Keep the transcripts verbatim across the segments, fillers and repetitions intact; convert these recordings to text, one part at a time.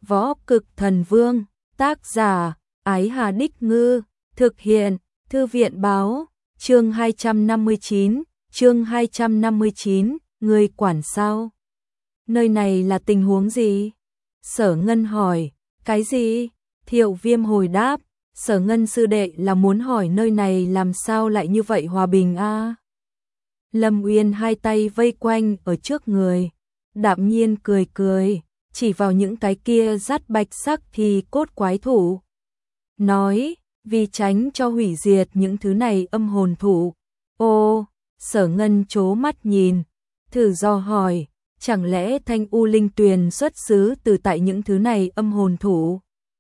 Võ Cực Thần Vương, tác giả, Ái Hà Đích Ngư, thực hiện, Thư viện báo, chương hai trăm năm mươi chín, chương hai trăm năm mươi chín, người quản sao? Nơi này là tình huống gì? Sở Ngân hỏi, cái gì? Thiệu Viêm hồi đáp, Sở Ngân sư đệ là muốn hỏi nơi này làm sao lại như vậy hòa bình a? À? Lâm Uyên hai tay vây quanh ở trước người, đạm nhiên cười cười, chỉ vào những cái kia dắt bạch sắc thì cốt quái thủ. Nói, vì tránh cho hủy diệt những thứ này âm hồn thủ. Ô, Sở Ngân chố mắt nhìn, thử do hỏi, chẳng lẽ Thanh U Linh Tuyền xuất xứ từ tại những thứ này âm hồn thủ?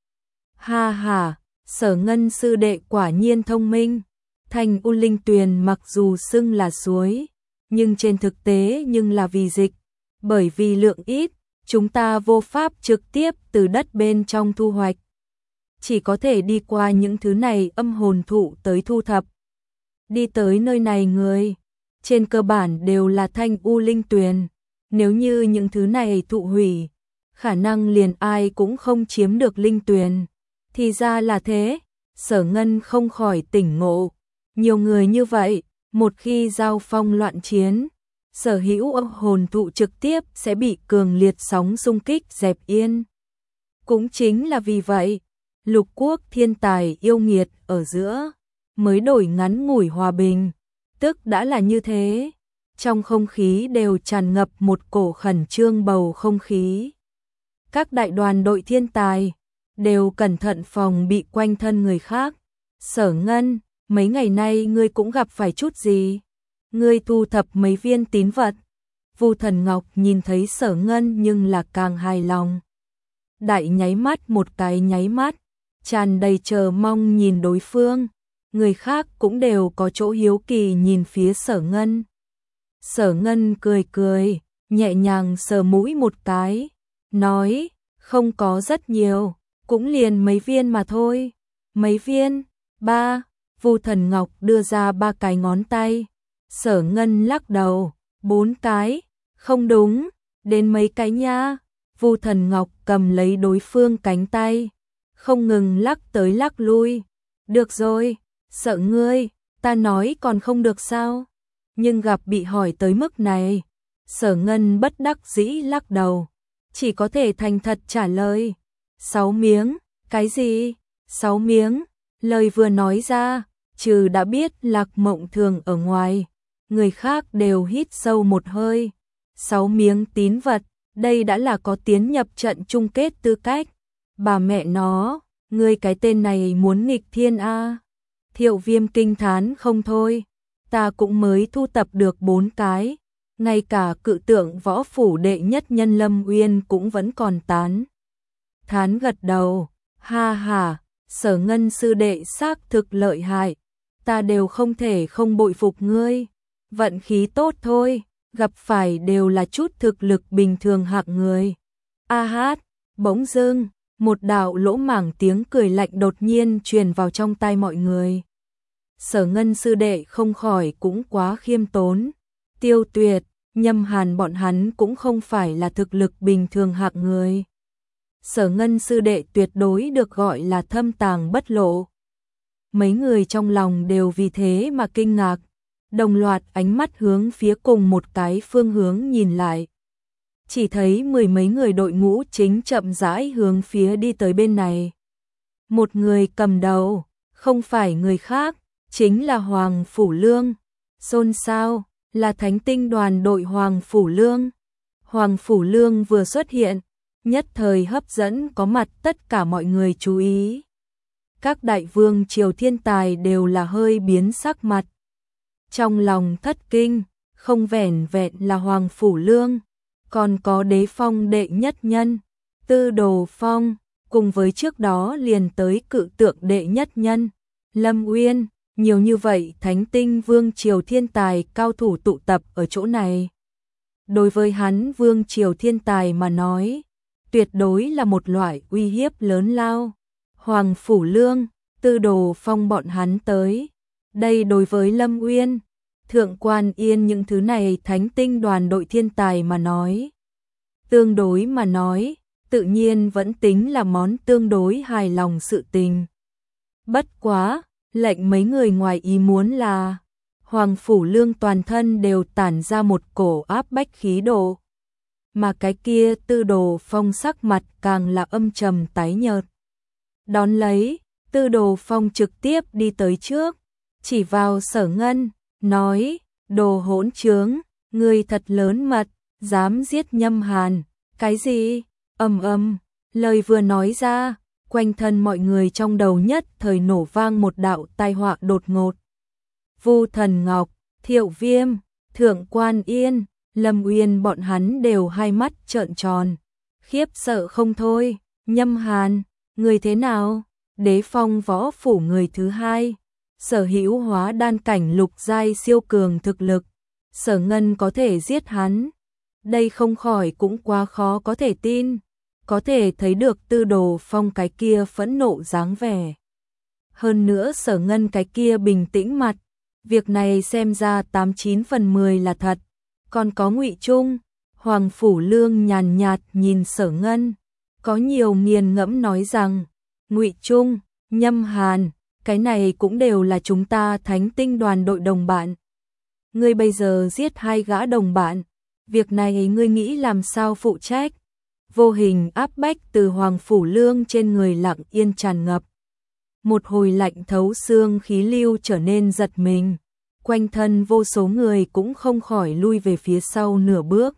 Ha ha, Sở Ngân sư đệ quả nhiên thông minh. Thanh U Linh Tuyền mặc dù xưng là suối, nhưng trên thực tế nhưng là vì dịch. Bởi vì lượng ít, chúng ta vô pháp trực tiếp từ đất bên trong thu hoạch. Chỉ có thể đi qua những thứ này âm hồn thụ tới thu thập. Đi tới nơi này người, trên cơ bản đều là Thanh U Linh Tuyền. Nếu như những thứ này thụ hủy, khả năng liền ai cũng không chiếm được linh tuyền. Thì ra là thế, Sở Ngân không khỏi tỉnh ngộ. Nhiều người như vậy, một khi giao phong loạn chiến, sở hữu âm hồn thụ trực tiếp sẽ bị cường liệt sóng xung kích dẹp yên. Cũng chính là vì vậy, lục quốc thiên tài yêu nghiệt ở giữa, mới đổi ngắn ngủi hòa bình, tức đã là như thế. Trong không khí đều tràn ngập một cổ khẩn trương bầu không khí. Các đại đoàn đội thiên tài đều cẩn thận phòng bị quanh thân người khác. Sở Ngân, mấy ngày nay ngươi cũng gặp phải chút gì? Ngươi thu thập mấy viên tín vật? Vu Thần Ngọc nhìn thấy Sở Ngân nhưng là càng hài lòng. Đại nháy mắt một cái nháy mắt, tràn đầy chờ mong nhìn đối phương. Người khác cũng đều có chỗ hiếu kỳ nhìn phía Sở Ngân. Sở Ngân cười cười, nhẹ nhàng sờ mũi một cái, nói, không có rất nhiều, cũng liền mấy viên mà thôi. Mấy viên? Ba. Vu Thần Ngọc đưa ra ba cái ngón tay. Sở Ngân lắc đầu, bốn cái. Không đúng, đến mấy cái nha. Vu Thần Ngọc cầm lấy đối phương cánh tay, không ngừng lắc tới lắc lui. Được rồi, sợ ngươi, ta nói còn không được sao? Nhưng gặp bị hỏi tới mức này, Sở Ngân bất đắc dĩ lắc đầu, chỉ có thể thành thật trả lời. Sáu miếng, cái gì? Sáu miếng, lời vừa nói ra, trừ đã biết Lạc Mộng Thường ở ngoài, người khác đều hít sâu một hơi. Sáu miếng tín vật, đây đã là có tiến nhập trận chung kết tư cách. Bà mẹ nó, ngươi cái tên này muốn nghịch thiên a? Thiệu Viêm kinh thán không thôi. Ta cũng mới thu tập được bốn cái, ngay cả cự tượng võ phủ đệ nhất nhân Lâm Uyên cũng vẫn còn tán. Thán gật đầu, ha ha, Sở Ngân sư đệ xác thực lợi hại, ta đều không thể không bội phục ngươi. Vận khí tốt thôi, gặp phải đều là chút thực lực bình thường hạng người. A hát, bỗng dưng, một đạo lỗ mảng tiếng cười lạnh đột nhiên truyền vào trong tai mọi người. Sở Ngân sư đệ không khỏi cũng quá khiêm tốn. Tiêu Tuyệt, Nhâm Hàn bọn hắn cũng không phải là thực lực bình thường hạng người. Sở Ngân sư đệ tuyệt đối được gọi là thâm tàng bất lộ. Mấy người trong lòng đều vì thế mà kinh ngạc, đồng loạt ánh mắt hướng phía cùng một cái phương hướng nhìn lại. Chỉ thấy mười mấy người đội ngũ chính chậm rãi hướng phía đi tới bên này. Một người cầm đầu, không phải người khác, chính là Hoàng Phủ Lương. Xôn xao, là Thánh Tinh đoàn đội Hoàng Phủ Lương. Hoàng Phủ Lương vừa xuất hiện, nhất thời hấp dẫn có mặt tất cả mọi người chú ý. Các đại vương triều thiên tài đều là hơi biến sắc mặt. Trong lòng thất kinh, không vẻn vẹn là Hoàng Phủ Lương, còn có Đế Phong đệ nhất nhân, Tư Đồ Phong, cùng với trước đó liền tới cự tượng đệ nhất nhân, Lâm Uyên. Nhiều như vậy Thánh Tinh vương triều thiên tài cao thủ tụ tập ở chỗ này. Đối với hắn vương triều thiên tài mà nói, tuyệt đối là một loại uy hiếp lớn lao. Hoàng Phủ Lương, Tư Đồ Phong bọn hắn tới. Đây đối với Lâm Uyên, Thượng Quan Yên những thứ này Thánh Tinh đoàn đội thiên tài mà nói. Tương đối mà nói, tự nhiên vẫn tính là món tương đối hài lòng sự tình. Bất quá, lệnh mấy người ngoài ý muốn là Hoàng Phủ Lương toàn thân đều tản ra một cổ áp bách khí độ. Mà cái kia Tư Đồ Phong sắc mặt càng là âm trầm tái nhợt. Đón lấy, Tư Đồ Phong trực tiếp đi tới trước, chỉ vào Sở Ngân, nói, đồ hỗn trướng, ngươi thật lớn mật, dám giết Nhâm Hàn, cái gì? Ầm ầm, lời vừa nói ra, quanh thân mọi người trong đầu nhất thời nổ vang một đạo tai họa đột ngột. Vu Thần Ngọc, Thiệu Viêm, Thượng Quan Yên, Lâm Uyên bọn hắn đều hai mắt trợn tròn, khiếp sợ không thôi. Nhâm Hàn, người thế nào? Đế Phong võ phủ người thứ hai, sở hữu hóa đan cảnh lục giai siêu cường thực lực, Sở Ngân có thể giết hắn. Đây không khỏi cũng quá khó có thể tin, có thể thấy được Tư Đồ Phong cái kia phẫn nộ dáng vẻ. Hơn nữa Sở Ngân cái kia bình tĩnh mặt, việc này xem ra tám chín phần mười là thật. Còn có Ngụy Trung, Hoàng Phủ Lương nhàn nhạt nhìn Sở Ngân, có nhiều nghiền ngẫm nói rằng, Ngụy Trung, Nhâm Hàn, cái này cũng đều là chúng ta Thánh Tinh đoàn đội đồng bạn. Ngươi bây giờ giết hai gã đồng bạn, việc này ngươi nghĩ làm sao phụ trách? Vô hình áp bách từ Hoàng Phủ Lương trên người lặng yên tràn ngập. Một hồi lạnh thấu xương khí lưu trở nên giật mình, quanh thân vô số người cũng không khỏi lui về phía sau nửa bước.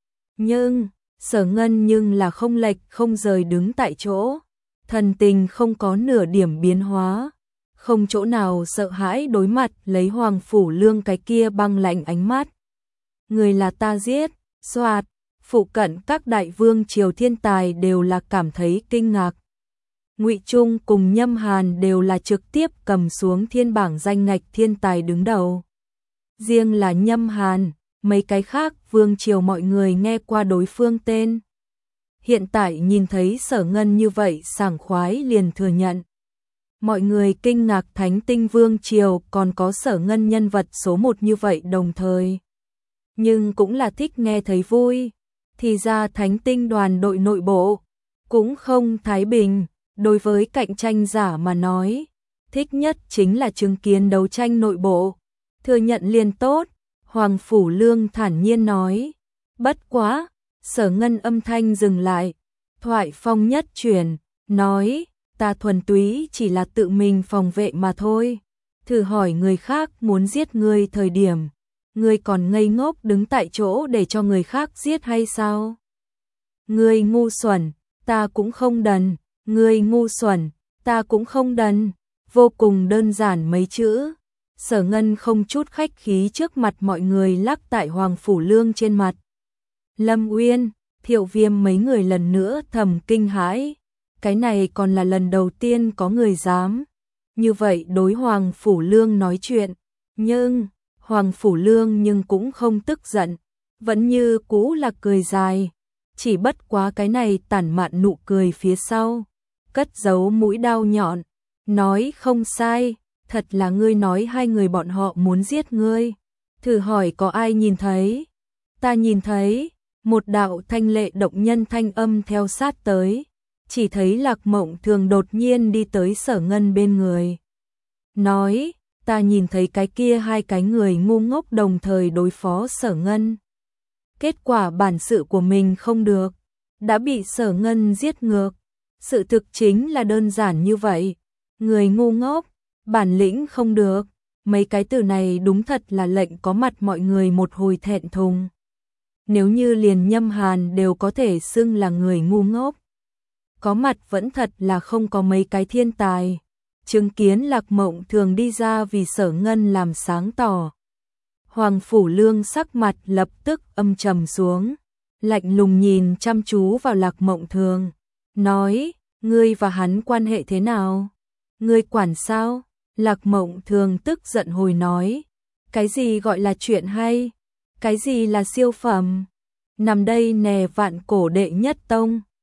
Nhưng, Sở Ngân nhưng là không lệch không rời đứng tại chỗ, thần tình không có nửa điểm biến hóa, không chỗ nào sợ hãi đối mặt lấy Hoàng Phủ Lương cái kia băng lạnh ánh mắt. Người là ta giết, xoạt, phụ cận các đại vương triều thiên tài đều là cảm thấy kinh ngạc. Ngụy Trung cùng Nhâm Hàn đều là trực tiếp cầm xuống thiên bảng danh ngạch thiên tài đứng đầu. Riêng là Nhâm Hàn, mấy cái khác vương triều mọi người nghe qua đối phương tên. Hiện tại nhìn thấy Sở Ngân như vậy sảng khoái liền thừa nhận. Mọi người kinh ngạc Thánh Tinh vương triều còn có Sở Ngân nhân vật số một như vậy đồng thời. Nhưng cũng là thích nghe thấy vui. Thì ra Thánh Tinh đoàn đội nội bộ cũng không thái bình. Đối với cạnh tranh giả mà nói, thích nhất chính là chứng kiến đấu tranh nội bộ. Thừa nhận liền tốt, Hoàng Phủ Lương thản nhiên nói. Bất quá, Sở Ngân âm thanh dừng lại, thoại phong nhất chuyển, nói, ta thuần túy chỉ là tự mình phòng vệ mà thôi. Thử hỏi người khác muốn giết ngươi thời điểm, ngươi còn ngây ngốc đứng tại chỗ để cho người khác giết hay sao? Ngươi ngu xuẩn, ta cũng không đần. Ngươi ngu xuẩn, ta cũng không đần, vô cùng đơn giản mấy chữ. Sở Ngân không chút khách khí trước mặt mọi người lắc tại Hoàng Phủ Lương trên mặt. Lâm Uyên, Thiệu Viêm mấy người lần nữa thầm kinh hãi, cái này còn là lần đầu tiên có người dám như vậy đối Hoàng Phủ Lương nói chuyện, nhưng Hoàng Phủ Lương nhưng cũng không tức giận, vẫn như cũ là cười dài, chỉ bất quá cái này tản mạn nụ cười phía sau cất giấu mũi đao nhọn, nói không sai, thật là ngươi nói hai người bọn họ muốn giết ngươi. Thử hỏi có ai nhìn thấy? Ta nhìn thấy, một đạo thanh lệ động nhân thanh âm theo sát tới, chỉ thấy Lạc Mộng Thường đột nhiên đi tới Sở Ngân bên người. Nói, ta nhìn thấy cái kia hai cái người ngu ngốc đồng thời đối phó Sở Ngân. Kết quả bản sự của mình không được, đã bị Sở Ngân giết ngược. Sự thực chính là đơn giản như vậy, người ngu ngốc, bản lĩnh không được, mấy cái từ này đúng thật là lệnh có mặt mọi người một hồi thẹn thùng. Nếu như liền Nhâm Hàn đều có thể xưng là người ngu ngốc, có mặt vẫn thật là không có mấy cái thiên tài. Chứng kiến Lạc Mộng Thường đi ra vì Sở Ngân làm sáng tỏ. Hoàng Phủ Lương sắc mặt lập tức âm trầm xuống, lạnh lùng nhìn chăm chú vào Lạc Mộng Thường. Nói, ngươi và hắn quan hệ thế nào? Ngươi quản sao? Lạc Mộng Thường tức giận hồi nói, cái gì gọi là chuyện hay? Cái gì là siêu phẩm? Nằm đây nè vạn cổ đệ nhất tông,